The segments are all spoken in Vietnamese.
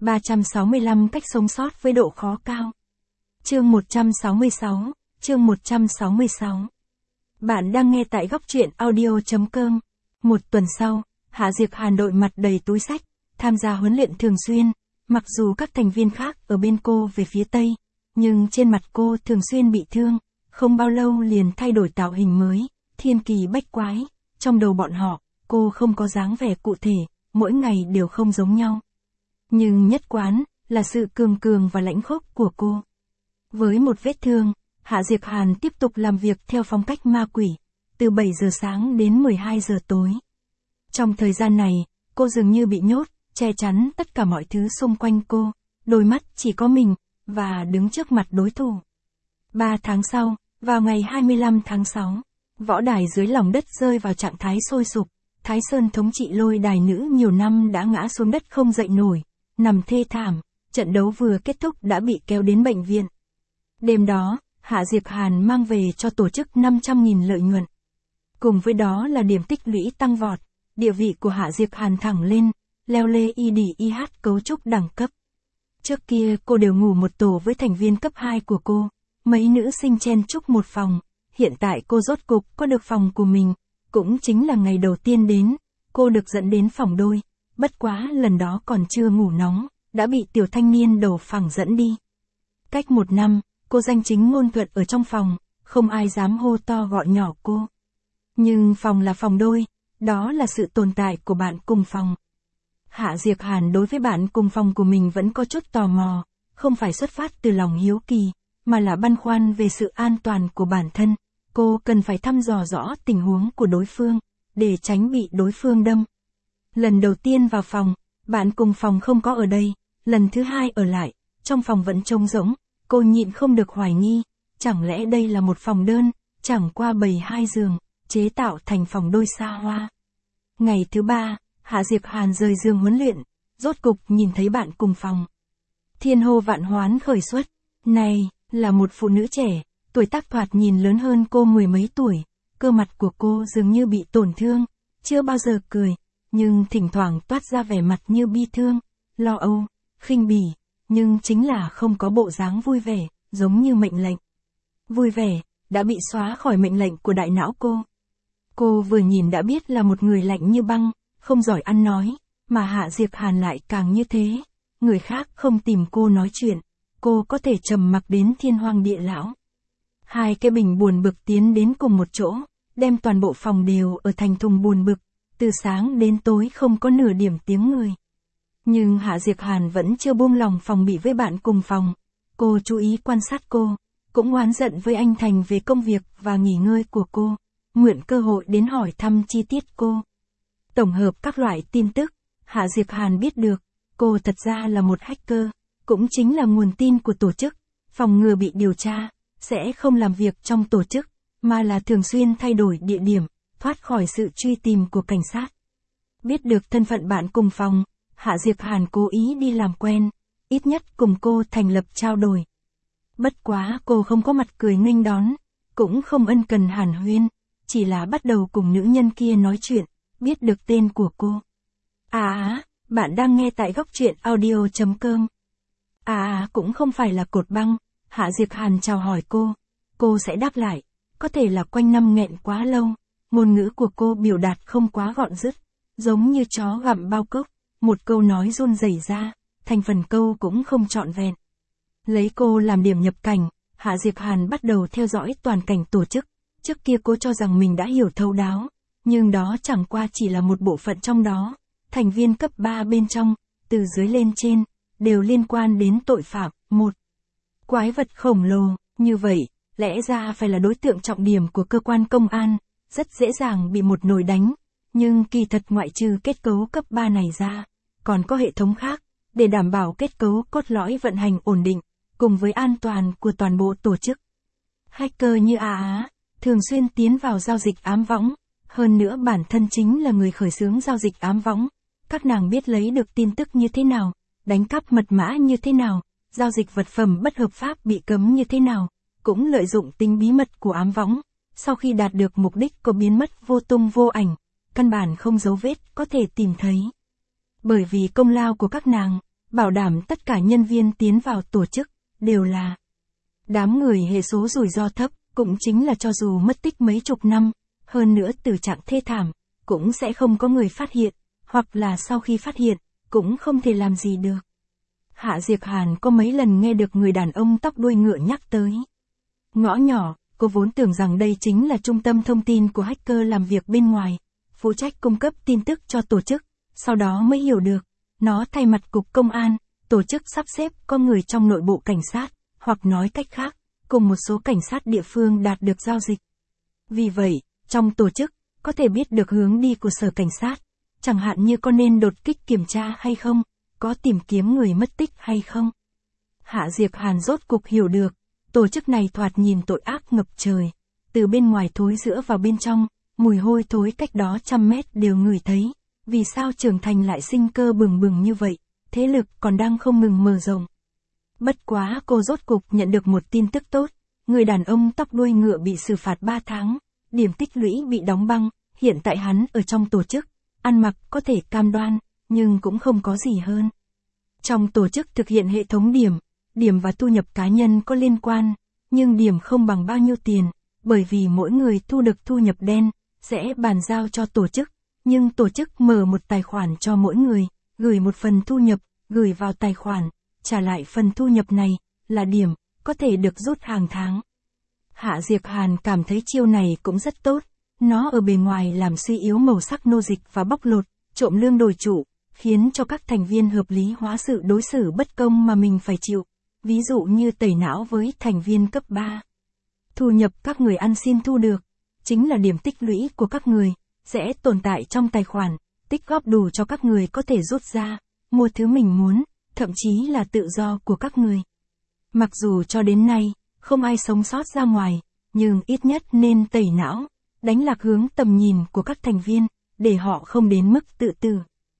365 cách sống sót với độ khó cao. Chương 166, chương 166. Bạn đang nghe tại góc truyện audio.com. Một tuần sau, Hạ Diệc Hàn đội mặt đầy túi xách, tham gia huấn luyện thường xuyên, mặc dù các thành viên khác ở bên cô về phía Tây, nhưng trên mặt cô thường xuyên bị thương, không bao lâu liền thay đổi tạo hình mới, thiên kỳ bách quái, trong đầu bọn họ, cô không có dáng vẻ cụ thể, mỗi ngày đều không giống nhau. Nhưng nhất quán, là sự cường cường và lãnh khốc của cô. Với một vết thương, Hạ Diệc Hàn tiếp tục làm việc theo phong cách ma quỷ, từ 7 giờ sáng đến 12 giờ tối. Trong thời gian này, cô dường như bị nhốt, che chắn tất cả mọi thứ xung quanh cô, đôi mắt chỉ có mình, và đứng trước mặt đối thủ. 3 tháng sau, vào ngày 25 tháng 6, võ đài dưới lòng đất rơi vào trạng thái sôi sục, Thái Sơn thống trị lôi đài nữ nhiều năm đã ngã xuống đất không dậy nổi, nằm thê thảm, trận đấu vừa kết thúc đã bị kéo đến bệnh viện. Đêm đó, Hạ Diệc Hàn mang về cho tổ chức 500.000 lợi nhuận. Cùng với đó là điểm tích lũy tăng vọt, địa vị của Hạ Diệc Hàn thẳng lên, leo lê IDIH cấu trúc đẳng cấp. Trước kia cô đều ngủ một tổ với thành viên cấp 2 của cô, mấy nữ sinh chen chúc một phòng, hiện tại cô rốt cục có được phòng của mình, cũng chính là ngày đầu tiên đến, cô được dẫn đến phòng đôi, bất quá lần đó còn chưa ngủ nóng, đã bị tiểu thanh niên đầu phẳng dẫn đi. Cách 1 năm, cô danh chính ngôn thuận ở trong phòng, không ai dám hô to gọi nhỏ cô. Nhưng phòng là phòng đôi, đó là sự tồn tại của bạn cùng phòng. Hạ Diệc Hàn đối với bạn cùng phòng của mình vẫn có chút tò mò, không phải xuất phát từ lòng hiếu kỳ, mà là băn khoăn về sự an toàn của bản thân. Cô cần phải thăm dò rõ tình huống của đối phương, để tránh bị đối phương đâm. Lần đầu tiên vào phòng, bạn cùng phòng không có ở đây, lần thứ hai ở lại, trong phòng vẫn trống rỗng, cô nhịn không được hoài nghi, chẳng lẽ đây là một phòng đơn, chẳng qua bày 2 giường, chế tạo thành phòng đôi xa hoa. Ngày thứ 3, Hạ Diệc Hàn rời giường huấn luyện, rốt cục nhìn thấy bạn cùng phòng. Thiên hô vạn hoán khởi xuất, này, là một phụ nữ trẻ, tuổi tác thoạt nhìn lớn hơn cô 10 mấy tuổi, cơ mặt của cô dường như bị tổn thương, chưa bao giờ cười, nhưng thỉnh thoảng toát ra vẻ mặt như bi thương, lo âu, khinh bỉ, nhưng chính là không có bộ dáng vui vẻ, giống như mệnh lệnh. Vui vẻ, đã bị xóa khỏi mệnh lệnh của đại não cô. Cô vừa nhìn đã biết là một người lạnh như băng, không giỏi ăn nói, mà Hạ Diệc Hàn lại càng như thế. Người khác không tìm cô nói chuyện, cô có thể trầm mặc đến thiên hoang địa lão. 2 cái bình buồn bực tiến đến cùng một chỗ, đem toàn bộ phòng đều ở thành thùng buồn bực, từ sáng đến tối không có nửa điểm tiếng người. Nhưng Hạ Diệc Hàn vẫn chưa buông lòng phòng bị với bạn cùng phòng. Cô chú ý quan sát cô, cũng oán giận với anh Thành về công việc và nghỉ ngơi của cô, mượn cơ hội đến hỏi thăm chi tiết cô. Tổng hợp các loại tin tức, Hạ Diệc Hàn biết được, cô thật ra là một hacker, cũng chính là nguồn tin của tổ chức, phòng ngừa bị điều tra, sẽ không làm việc trong tổ chức, mà là thường xuyên thay đổi địa điểm, thoát khỏi sự truy tìm của cảnh sát. Biết được thân phận bạn cùng phòng, Hạ Diệc Hàn cố ý đi làm quen, ít nhất cùng cô thành lập trao đổi. Bất quá cô không có mặt cười nghênh đón, cũng không ân cần hàn huyên, chỉ là bắt đầu cùng nữ nhân kia nói chuyện, biết được tên của cô. Bạn đang nghe tại góc truyện audio.com. Cũng không phải là cột băng, Hạ Diệc Hàn chào hỏi cô sẽ đáp lại, có thể là quanh năm nghẹn quá lâu, ngôn ngữ của cô biểu đạt không quá gọn dứt, giống như chó gặm bao cốc, một câu nói run rẩy ra, thành phần câu cũng không trọn vẹn. Lấy cô làm điểm nhập cảnh, Hạ Diệc Hàn bắt đầu theo dõi toàn cảnh tổ chức, trước kia cô cho rằng mình đã hiểu thấu đáo, nhưng đó chẳng qua chỉ là một bộ phận trong đó, thành viên cấp 3 bên trong, từ dưới lên trên, đều liên quan đến tội phạm, một quái vật khổng lồ, như vậy, lẽ ra phải là đối tượng trọng điểm của cơ quan công an, rất dễ dàng bị một nồi đánh, nhưng kỳ thật ngoại trừ kết cấu cấp 3 này ra, còn có hệ thống khác, để đảm bảo kết cấu cốt lõi vận hành ổn định, cùng với an toàn của toàn bộ tổ chức. Hacker như thường xuyên tiến vào giao dịch ám võng, hơn nữa bản thân chính là người khởi xướng giao dịch ám võng, các nàng biết lấy được tin tức như thế nào, đánh cắp mật mã như thế nào, giao dịch vật phẩm bất hợp pháp bị cấm như thế nào, cũng lợi dụng tính bí mật của ám võng, sau khi đạt được mục đích có biến mất vô tung vô ảnh, căn bản không dấu vết có thể tìm thấy. Bởi vì công lao của các nàng, bảo đảm tất cả nhân viên tiến vào tổ chức, đều là đám người hệ số rủi ro thấp, cũng chính là cho dù mất tích mấy chục năm, hơn nữa tử trạng thê thảm, cũng sẽ không có người phát hiện, hoặc là sau khi phát hiện, cũng không thể làm gì được. Hạ Diệc Hàn có mấy lần nghe được người đàn ông tóc đuôi ngựa nhắc tới. Ngõ nhỏ, cô vốn tưởng rằng đây chính là trung tâm thông tin của hacker làm việc bên ngoài, phụ trách cung cấp tin tức cho tổ chức, sau đó mới hiểu được, nó thay mặt cục công an, tổ chức sắp xếp có người trong nội bộ cảnh sát, hoặc nói cách khác, cùng một số cảnh sát địa phương đạt được giao dịch. Vì vậy, trong tổ chức, có thể biết được hướng đi của sở cảnh sát, chẳng hạn như có nên đột kích kiểm tra hay không, có tìm kiếm người mất tích hay không. Hạ Diệc Hàn rốt cục hiểu được, tổ chức này thoạt nhìn tội ác ngập trời, từ bên ngoài thối rữa vào bên trong, mùi hôi thối cách đó trăm mét đều ngửi thấy, vì sao trưởng thành lại sinh cơ bừng bừng như vậy, thế lực còn đang không ngừng mở rộng. Bất quá cô rốt cục nhận được một tin tức tốt, người đàn ông tóc đuôi ngựa bị xử phạt 3 tháng, điểm tích lũy bị đóng băng, hiện tại hắn ở trong tổ chức, ăn mặc có thể cam đoan, nhưng cũng không có gì hơn. Trong tổ chức thực hiện hệ thống điểm và thu nhập cá nhân có liên quan, nhưng điểm không bằng bao nhiêu tiền, bởi vì mỗi người thu được thu nhập đen, sẽ bàn giao cho tổ chức, nhưng tổ chức mở một tài khoản cho mỗi người, gửi một phần thu nhập, gửi vào tài khoản, trả lại phần thu nhập này, là điểm, có thể được rút hàng tháng. Hạ Diệc Hàn cảm thấy chiêu này cũng rất tốt, nó ở bề ngoài làm suy yếu màu sắc nô dịch và bóc lột, trộm lương đổi chủ, khiến cho các thành viên hợp lý hóa sự đối xử bất công mà mình phải chịu, ví dụ như tẩy não với thành viên cấp 3. Thu nhập các người ăn xin thu được, chính là điểm tích lũy của các người, sẽ tồn tại trong tài khoản, tích góp đủ cho các người có thể rút ra, mua thứ mình muốn, thậm chí là tự do của các người. Mặc dù cho đến nay, không ai sống sót ra ngoài, nhưng ít nhất nên tẩy não, đánh lạc hướng tầm nhìn của các thành viên, để họ không đến mức tự tử.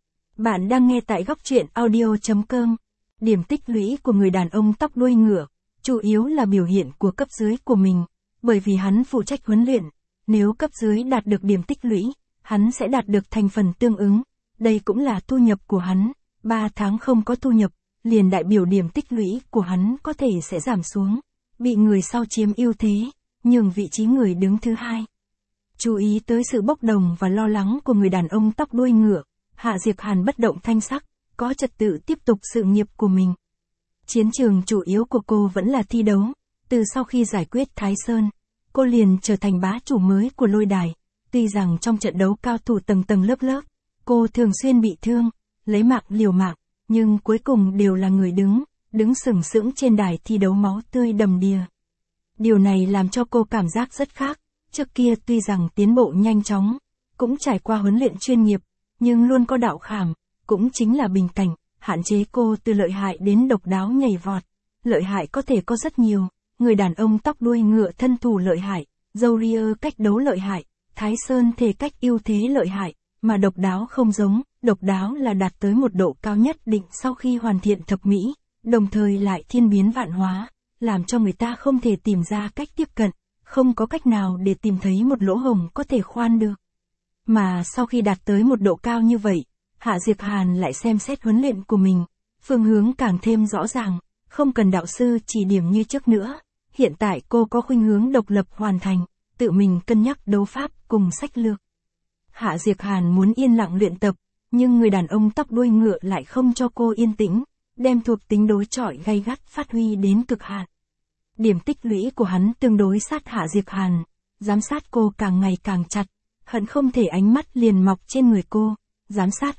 Bạn đang nghe tại góc truyện audio.com. Điểm tích lũy của người đàn ông tóc đuôi ngựa, chủ yếu là biểu hiện của cấp dưới của mình, bởi vì hắn phụ trách huấn luyện, nếu cấp dưới đạt được điểm tích lũy, hắn sẽ đạt được thành phần tương ứng, đây cũng là thu nhập của hắn, 3 tháng không có thu nhập, liền đại biểu điểm tích lũy của hắn có thể sẽ giảm xuống, bị người sau chiếm ưu thế, nhường vị trí người đứng thứ hai. Chú ý tới sự bốc đồng và lo lắng của người đàn ông tóc đuôi ngựa, Hạ Diệc Hàn bất động thanh sắc, có trật tự tiếp tục sự nghiệp của mình. Chiến trường chủ yếu của cô vẫn là thi đấu, từ sau khi giải quyết Thái Sơn, cô liền trở thành bá chủ mới của lôi đài, tuy rằng trong trận đấu cao thủ tầng tầng lớp lớp, cô thường xuyên bị thương, lấy mạng liều mạng, nhưng cuối cùng đều là người đứng sừng sững trên đài thi đấu máu tươi đầm đìa. Điều này làm cho cô cảm giác rất khác, trước kia tuy rằng tiến bộ nhanh chóng, cũng trải qua huấn luyện chuyên nghiệp, nhưng luôn có đạo khảm, cũng chính là bình cảnh, hạn chế cô từ lợi hại đến độc đáo nhảy vọt. Lợi hại có thể có rất nhiều, người đàn ông tóc đuôi ngựa thân thủ lợi hại, Warrior cách đấu lợi hại, Thái Sơn thể cách ưu thế lợi hại, mà độc đáo không giống, độc đáo là đạt tới một độ cao nhất định sau khi hoàn thiện thập mỹ, đồng thời lại thiên biến vạn hóa, làm cho người ta không thể tìm ra cách tiếp cận, không có cách nào để tìm thấy một lỗ hổng có thể khoan được. Mà sau khi đạt tới một độ cao như vậy, Hạ Diệc Hàn lại xem xét huấn luyện của mình, phương hướng càng thêm rõ ràng, không cần đạo sư chỉ điểm như trước nữa. Hiện tại cô có khuynh hướng độc lập hoàn thành, tự mình cân nhắc đấu pháp cùng sách lược. Hạ Diệc Hàn muốn yên lặng luyện tập, nhưng người đàn ông tóc đuôi ngựa lại không cho cô yên tĩnh, đem thuộc tính đối chọi gay gắt phát huy đến cực hạn. Điểm tích lũy của hắn tương đối sát Hạ Diệc Hàn, giám sát cô càng ngày càng chặt, hận không thể ánh mắt liền mọc trên người cô, giám sát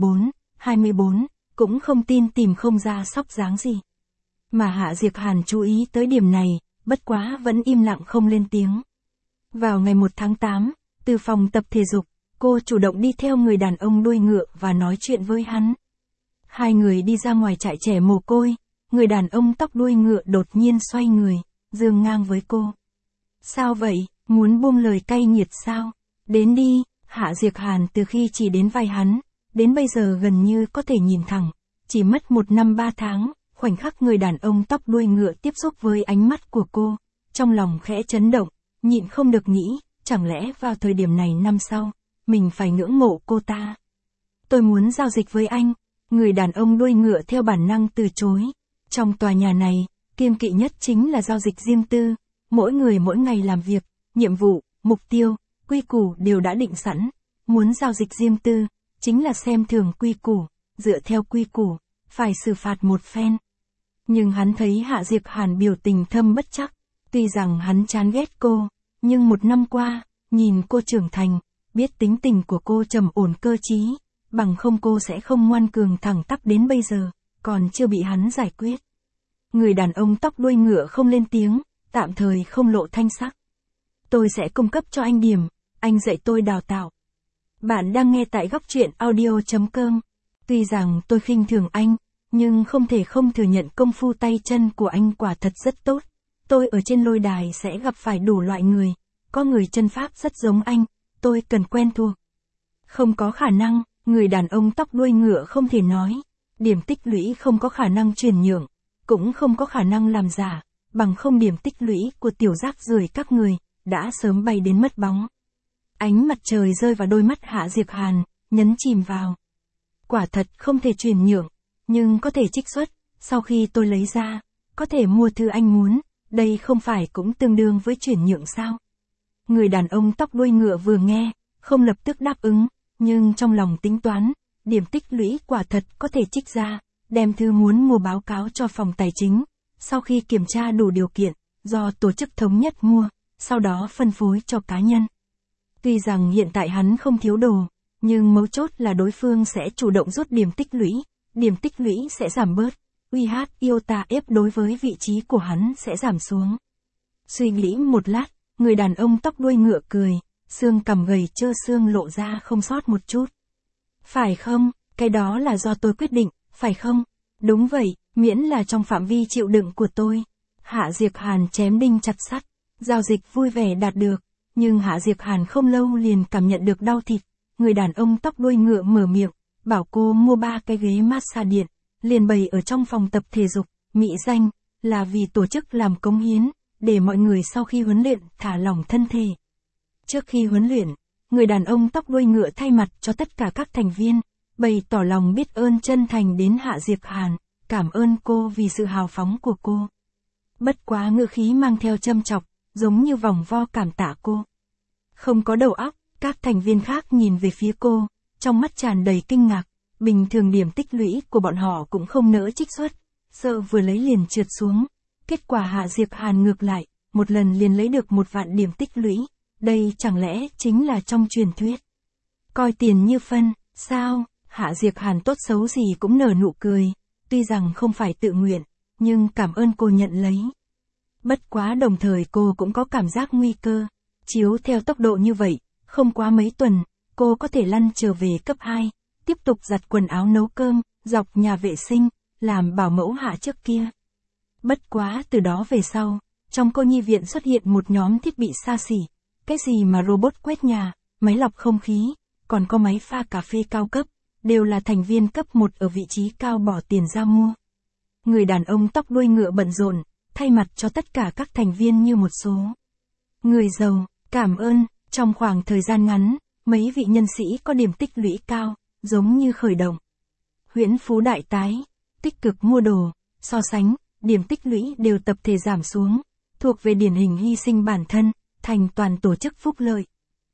24, cũng không tin tìm không ra sóc dáng gì. Mà Hạ Diệc Hàn chú ý tới điểm này, bất quá vẫn im lặng không lên tiếng. Vào ngày 1 tháng 8, từ phòng tập thể dục, cô chủ động đi theo người đàn ông đuôi ngựa và nói chuyện với hắn. Hai người đi ra ngoài trại trẻ mồ côi, người đàn ông tóc đuôi ngựa đột nhiên xoay người, giương ngang với cô. Sao vậy, muốn buông lời cay nghiệt sao? Đến đi, Hạ Diệc Hàn từ khi chỉ đến vai hắn, đến bây giờ gần như có thể nhìn thẳng, chỉ mất 1 năm 3 tháng, khoảnh khắc người đàn ông tóc đuôi ngựa tiếp xúc với ánh mắt của cô, trong lòng khẽ chấn động, nhịn không được nghĩ, chẳng lẽ vào thời điểm này năm sau, mình phải ngưỡng mộ cô ta. Tôi muốn giao dịch với anh, Người đàn ông đuôi ngựa theo bản năng từ chối. Trong tòa nhà này, kiêng kỵ nhất chính là giao dịch riêng tư. Mỗi người mỗi ngày làm việc, nhiệm vụ, mục tiêu, quy củ đều đã định sẵn. Muốn giao dịch riêng tư, chính là xem thường quy củ, dựa theo quy củ, phải xử phạt một phen. Nhưng hắn thấy Hạ Diệp Hàn biểu tình thâm bất trắc. Tuy rằng hắn chán ghét cô, nhưng một năm qua, nhìn cô trưởng thành, biết tính tình của cô trầm ổn cơ trí, bằng không cô sẽ không ngoan cường thẳng tắp đến bây giờ, còn chưa bị hắn giải quyết. Người đàn ông tóc đuôi ngựa không lên tiếng, tạm thời không lộ thanh sắc. Tôi sẽ cung cấp cho anh điểm, anh dạy tôi đào tạo. Bạn đang nghe tại góc truyện audio.com. Tuy rằng tôi khinh thường anh, nhưng không thể không thừa nhận công phu tay chân của anh quả thật rất tốt. Tôi ở trên lôi đài sẽ gặp phải đủ loại người, có người chân pháp rất giống anh, tôi cần quen thuộc. Không có khả năng, người đàn ông tóc đuôi ngựa không thể nói. Điểm tích lũy không có khả năng chuyển nhượng, cũng không có khả năng làm giả, bằng không điểm tích lũy của tiểu rác rưởi các người, đã sớm bay đến mất bóng. Ánh mặt trời rơi vào đôi mắt Hạ Diệp Hàn, nhấn chìm vào. Quả thật không thể chuyển nhượng, nhưng có thể trích xuất, sau khi tôi lấy ra, có thể mua thứ anh muốn, đây không phải cũng tương đương với chuyển nhượng sao? Người đàn ông tóc đuôi ngựa vừa nghe, không lập tức đáp ứng, nhưng trong lòng tính toán, điểm tích lũy quả thật có thể trích ra, đem thư muốn mua báo cáo cho phòng tài chính, sau khi kiểm tra đủ điều kiện, do tổ chức thống nhất mua, sau đó phân phối cho cá nhân. Tuy rằng hiện tại hắn không thiếu đồ, nhưng mấu chốt là đối phương sẽ chủ động rút điểm tích lũy sẽ giảm bớt, UH Iota F đối với vị trí của hắn sẽ giảm xuống. Suy nghĩ một lát, người đàn ông tóc đuôi ngựa cười, xương cằm gầy trơ xương lộ ra không sót một chút. Phải không, cái đó là do tôi quyết định, phải không? Đúng vậy, miễn là trong phạm vi chịu đựng của tôi. Hạ Diệp Hàn chém đinh chặt sắt, giao dịch vui vẻ đạt được, nhưng Hạ Diệp Hàn không lâu liền cảm nhận được đau thịt. Người đàn ông tóc đuôi ngựa mở miệng, bảo cô mua 3 cái ghế massage điện, liền bày ở trong phòng tập thể dục, mỹ danh, là vì tổ chức làm cống hiến, để mọi người sau khi huấn luyện thả lỏng thân thể. Trước khi huấn luyện, người đàn ông tóc đuôi ngựa thay mặt cho tất cả các thành viên, bày tỏ lòng biết ơn chân thành đến Hạ Diệp Hàn, cảm ơn cô vì sự hào phóng của cô. Bất quá ngữ khí mang theo châm chọc, giống như vòng vo cảm tạ cô. Không có đầu óc, các thành viên khác nhìn về phía cô, trong mắt tràn đầy kinh ngạc, bình thường điểm tích lũy của bọn họ cũng không nỡ trích xuất, sợ vừa lấy liền trượt xuống. Kết quả Hạ Diệp Hàn ngược lại, một lần liền lấy được 1 vạn điểm tích lũy, đây chẳng lẽ chính là trong truyền thuyết. Coi tiền như phân, sao? Hạ Diệp Hàn tốt xấu gì cũng nở nụ cười, tuy rằng không phải tự nguyện, nhưng cảm ơn cô nhận lấy. Bất quá đồng thời cô cũng có cảm giác nguy cơ, chiếu theo tốc độ như vậy, không quá mấy tuần, cô có thể lăn trở về cấp 2, tiếp tục giặt quần áo nấu cơm, dọc nhà vệ sinh, làm bảo mẫu Hạ trước kia. Bất quá từ đó về sau, trong cô nhi viện xuất hiện một nhóm thiết bị xa xỉ, cái gì mà robot quét nhà, máy lọc không khí, còn có máy pha cà phê cao cấp, đều là thành viên cấp 1 ở vị trí cao bỏ tiền ra mua. Người đàn ông tóc đuôi ngựa bận rộn, thay mặt cho tất cả các thành viên như một số người giàu, cảm ơn, trong khoảng thời gian ngắn, mấy vị nhân sĩ có điểm tích lũy cao, giống như khởi động. Huyễn phú đại tái, tích cực mua đồ, so sánh, điểm tích lũy đều tập thể giảm xuống, thuộc về điển hình hy sinh bản thân, thành toàn tổ chức phúc lợi.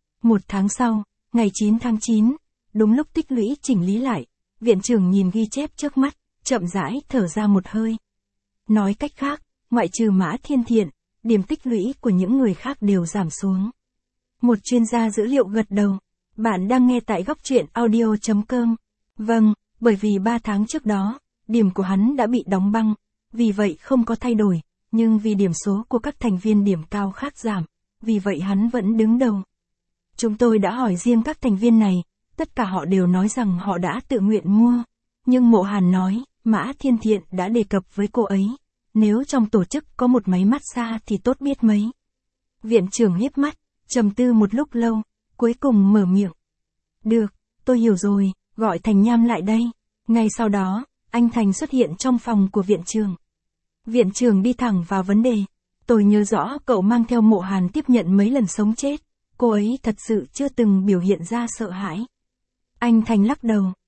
1 tháng sau, ngày 9 tháng 9, đúng lúc tích lũy chỉnh lý lại, viện trưởng nhìn ghi chép trước mắt, chậm rãi thở ra một hơi. Nói cách khác, ngoại trừ Mã Thiên Thiện, điểm tích lũy của những người khác đều giảm xuống. Một chuyên gia dữ liệu gật đầu. Bạn đang nghe tại góc truyện audio.com. Vâng, bởi vì 3 tháng trước đó, điểm của hắn đã bị đóng băng, vì vậy không có thay đổi, nhưng vì điểm số của các thành viên điểm cao khác giảm, vì vậy hắn vẫn đứng đầu. Chúng tôi đã hỏi riêng các thành viên này, tất cả họ đều nói rằng họ đã tự nguyện mua. Nhưng Mộ Hàn nói, Mã Thiên Thiện đã đề cập với cô ấy, nếu trong tổ chức có một máy massage thì tốt biết mấy. Viện trưởng hiếp mắt, trầm tư một lúc lâu, cuối cùng mở miệng. Được, tôi hiểu rồi, gọi Thành Nham lại đây. Ngay sau đó, anh Thành xuất hiện trong phòng của viện trưởng. Viện trưởng đi thẳng vào vấn đề. Tôi nhớ rõ cậu mang theo Mộ Hàn tiếp nhận mấy lần sống chết, cô ấy thật sự chưa từng biểu hiện ra sợ hãi. Anh Thành lắc đầu,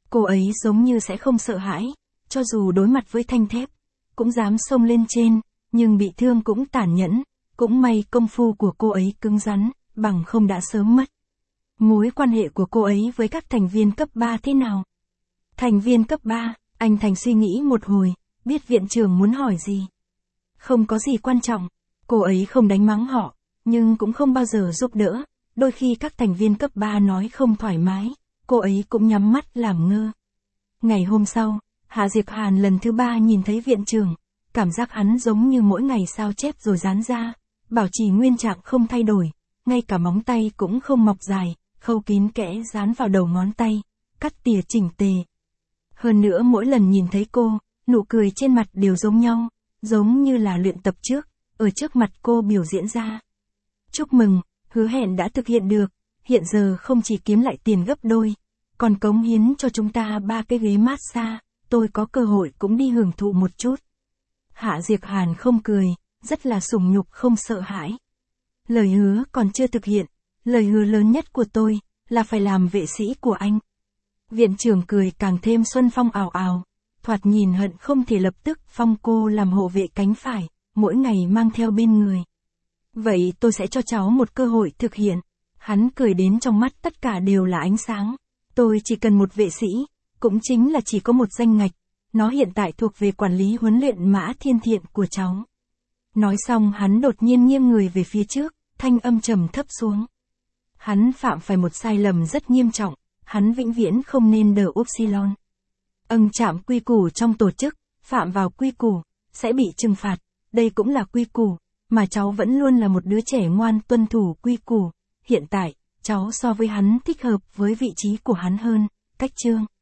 Cô ấy giống như sẽ không sợ hãi, cho dù đối mặt với thanh thép, cũng dám xông lên trên, nhưng bị thương cũng tàn nhẫn, cũng may công phu của cô ấy cứng rắn, bằng không đã sớm mất. Mối quan hệ của cô ấy với các thành viên cấp 3 thế nào? Thành viên cấp 3, anh Thành suy nghĩ một hồi, biết viện trưởng muốn hỏi gì. Không có gì quan trọng, cô ấy không đánh mắng họ, nhưng cũng không bao giờ giúp đỡ, đôi khi các thành viên cấp 3 nói không thoải mái, cô ấy cũng nhắm mắt làm ngơ. Ngày hôm sau, Hạ Diệp Hàn lần thứ 3 nhìn thấy viện trưởng, cảm giác hắn giống như mỗi ngày sao chép rồi dán ra, bảo trì nguyên trạng không thay đổi, ngay cả móng tay cũng không mọc dài, khâu kín kẽ dán vào đầu ngón tay, cắt tỉa chỉnh tề. Hơn nữa mỗi lần nhìn thấy cô, nụ cười trên mặt đều giống nhau, giống như là luyện tập trước, ở trước mặt cô biểu diễn ra. Chúc mừng, hứa hẹn đã thực hiện được, hiện giờ không chỉ kiếm lại tiền gấp đôi, còn cống hiến cho chúng ta 3 cái ghế massage, tôi có cơ hội cũng đi hưởng thụ một chút. Hạ Diệp Hàn không cười, rất là sủng nhục không sợ hãi. Lời hứa còn chưa thực hiện, lời hứa lớn nhất của tôi, là phải làm vệ sĩ của anh. Viện trưởng cười càng thêm xuân phong ảo ảo, thoạt nhìn hận không thể lập tức phong cô làm hộ vệ cánh phải, mỗi ngày mang theo bên người. Vậy tôi sẽ cho cháu một cơ hội thực hiện. Hắn cười đến trong mắt tất cả đều là ánh sáng. Tôi chỉ cần một vệ sĩ, cũng chính là chỉ có một danh ngạch, nó hiện tại thuộc về quản lý huấn luyện Mã Thiên Thiện của cháu. Nói xong hắn đột nhiên nghiêng người về phía trước, thanh âm trầm thấp xuống. Hắn phạm phải một sai lầm rất nghiêm trọng, hắn vĩnh viễn không nên đờ upsilon. Chạm quy củ trong tổ chức, phạm vào quy củ, sẽ bị trừng phạt, đây cũng là quy củ, mà cháu vẫn luôn là một đứa trẻ ngoan tuân thủ quy củ. Hiện tại, cháu so với hắn thích hợp với vị trí của hắn hơn, cách chương.